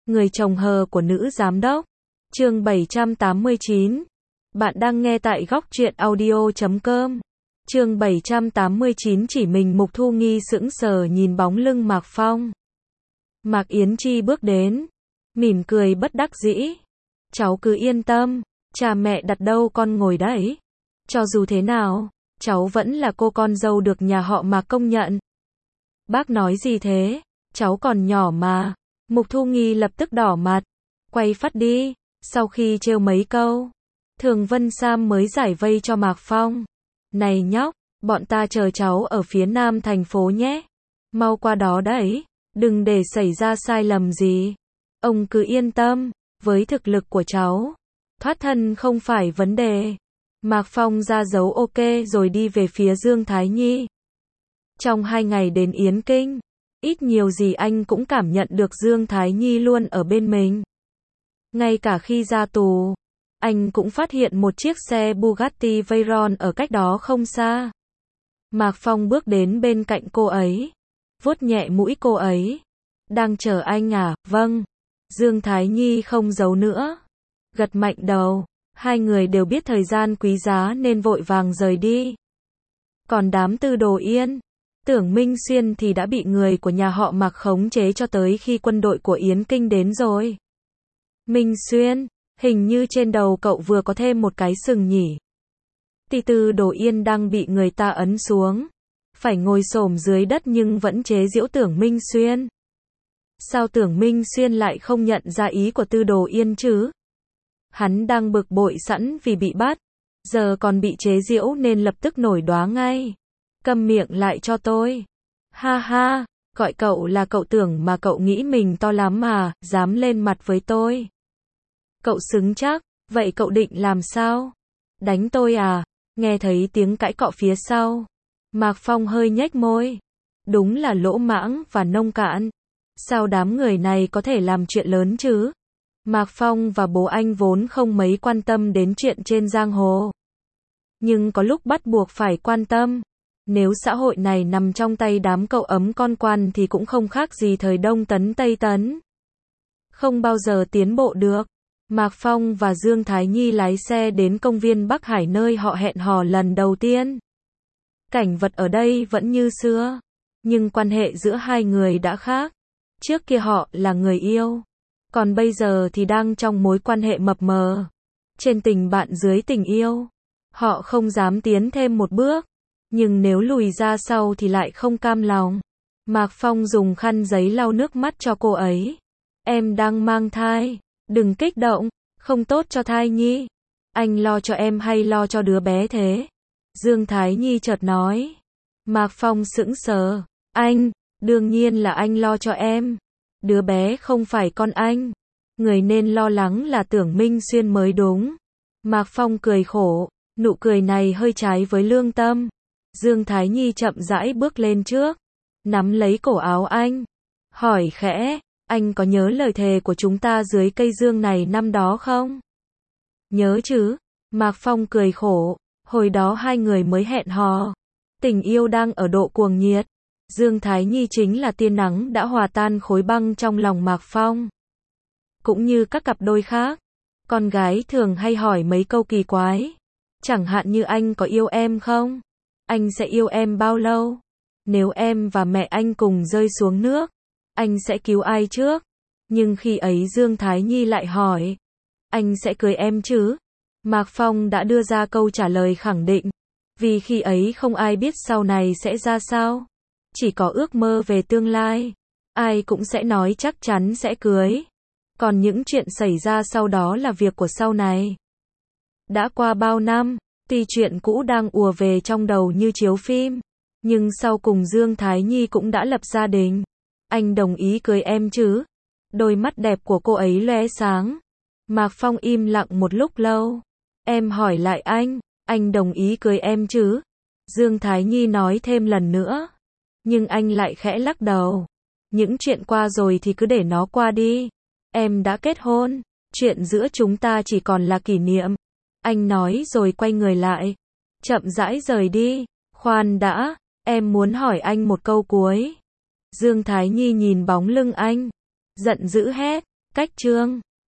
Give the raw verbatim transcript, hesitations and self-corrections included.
Người chồng hờ của nữ giám đốc. Chương bảy trăm tám mươi chín. Bạn đang nghe tại góc truyện audio chấm com. Chương bảy trăm tám mươi chín. Chỉ mình Mục Thu Nghi sững sờ nhìn bóng lưng Mạc Phong. Mạc Yến Chi bước đến, mỉm cười bất đắc dĩ. Cháu cứ yên tâm, cha mẹ đặt đâu con ngồi đấy. Cho dù thế nào, cháu vẫn là cô con dâu được nhà họ Mạc công nhận. Bác nói gì thế? Cháu còn nhỏ mà. Mục Thu Nghi lập tức đỏ mặt. Quay phát đi. Sau khi trêu mấy câu, Thường Vân Sam mới giải vây cho Mạc Phong. Này nhóc, bọn ta chờ cháu ở phía nam thành phố nhé. Mau qua đó đấy, đừng để xảy ra sai lầm gì. Ông cứ yên tâm, với thực lực của cháu, thoát thân không phải vấn đề. Mạc Phong ra dấu ok rồi đi về phía Dương Thái Nhi. Trong hai ngày đến Yến Kinh, ít nhiều gì anh cũng cảm nhận được Dương Thái Nhi luôn ở bên mình. Ngay cả khi ra tù, anh cũng phát hiện một chiếc xe Bugatti Veyron ở cách đó không xa. Mạc Phong bước đến bên cạnh cô ấy, vuốt nhẹ mũi cô ấy. Đang chờ anh à? Vâng. Dương Thái Nhi không giấu nữa, gật mạnh đầu. Hai người đều biết thời gian quý giá nên vội vàng rời đi. Còn đám Tư Đồ Yên, Tưởng Minh Xuyên thì đã bị người của nhà họ Mạc khống chế cho tới khi quân đội của Yến Kinh đến rồi. Minh Xuyên, hình như trên đầu cậu vừa có thêm một cái sừng nhỉ. Thì Tư Đồ Yên đang bị người ta ấn xuống, phải ngồi xổm dưới đất nhưng vẫn chế giễu Tưởng Minh Xuyên. Sao Tưởng Minh Xuyên lại không nhận ra ý của Tư Đồ Yên chứ? Hắn đang bực bội sẵn vì bị bắt, giờ còn bị chế giễu nên lập tức nổi đoá ngay. Câm miệng lại cho tôi. Ha ha, gọi cậu là cậu Tưởng mà cậu nghĩ mình to lắm mà, dám lên mặt với tôi. Cậu xứng chắc, vậy cậu định làm sao? Đánh tôi à? Nghe thấy tiếng cãi cọ phía sau, Mạc Phong hơi nhếch môi. Đúng là lỗ mãng và nông cạn. Sao đám người này có thể làm chuyện lớn chứ? Mạc Phong và bố anh vốn không mấy quan tâm đến chuyện trên giang hồ. Nhưng có lúc bắt buộc phải quan tâm. Nếu xã hội này nằm trong tay đám cậu ấm con quan thì cũng không khác gì thời Đông Tấn Tây Tấn. Không bao giờ tiến bộ được. Mạc Phong và Dương Thái Nhi lái xe đến công viên Bắc Hải nơi họ hẹn hò lần đầu tiên. Cảnh vật ở đây vẫn như xưa, nhưng quan hệ giữa hai người đã khác. Trước kia họ là người yêu, còn bây giờ thì đang trong mối quan hệ mập mờ. Trên tình bạn dưới tình yêu, họ không dám tiến thêm một bước, nhưng nếu lùi ra sau thì lại không cam lòng. Mạc Phong dùng khăn giấy lau nước mắt cho cô ấy. Em đang mang thai, đừng kích động, không tốt cho thai nhi. Anh lo cho em hay lo cho đứa bé thế? Dương Thái Nhi chợt nói. Mạc Phong sững sờ. Anh, đương nhiên là anh lo cho em. Đứa bé không phải con anh. Người nên lo lắng là Tưởng Minh Xuyên mới đúng. Mạc Phong cười khổ, nụ cười này hơi trái với lương tâm. Dương Thái Nhi chậm rãi bước lên trước, nắm lấy cổ áo anh, hỏi khẽ, anh có nhớ lời thề của chúng ta dưới cây dương này năm đó không? Nhớ chứ? Mạc Phong cười khổ, hồi đó hai người mới hẹn hò. Tình yêu đang ở độ cuồng nhiệt. Dương Thái Nhi chính là tia nắng đã hòa tan khối băng trong lòng Mạc Phong. Cũng như các cặp đôi khác, con gái thường hay hỏi mấy câu kỳ quái. Chẳng hạn như anh có yêu em không? Anh sẽ yêu em bao lâu? Nếu em và mẹ anh cùng rơi xuống nước, anh sẽ cứu ai trước? Nhưng khi ấy Dương Thái Nhi lại hỏi, anh sẽ cưới em chứ? Mạc Phong đã đưa ra câu trả lời khẳng định, vì khi ấy không ai biết sau này sẽ ra sao. Chỉ có ước mơ về tương lai, ai cũng sẽ nói chắc chắn sẽ cưới. Còn những chuyện xảy ra sau đó là việc của sau này. Đã qua bao năm, tuy chuyện cũ đang ùa về trong đầu như chiếu phim, nhưng sau cùng Dương Thái Nhi cũng đã lập gia đình. Anh đồng ý cưới em chứ? Đôi mắt đẹp của cô ấy lóe sáng. Mạc Phong im lặng một lúc lâu. Em hỏi lại anh, anh đồng ý cưới em chứ? Dương Thái Nhi nói thêm lần nữa. Nhưng anh lại khẽ lắc đầu. Những chuyện qua rồi thì cứ để nó qua đi. Em đã kết hôn, chuyện giữa chúng ta chỉ còn là kỷ niệm. Anh nói rồi quay người lại, chậm rãi rời đi. Khoan đã, em muốn hỏi anh một câu cuối. Dương Thái Nhi nhìn bóng lưng anh, giận dữ hét, Cách chương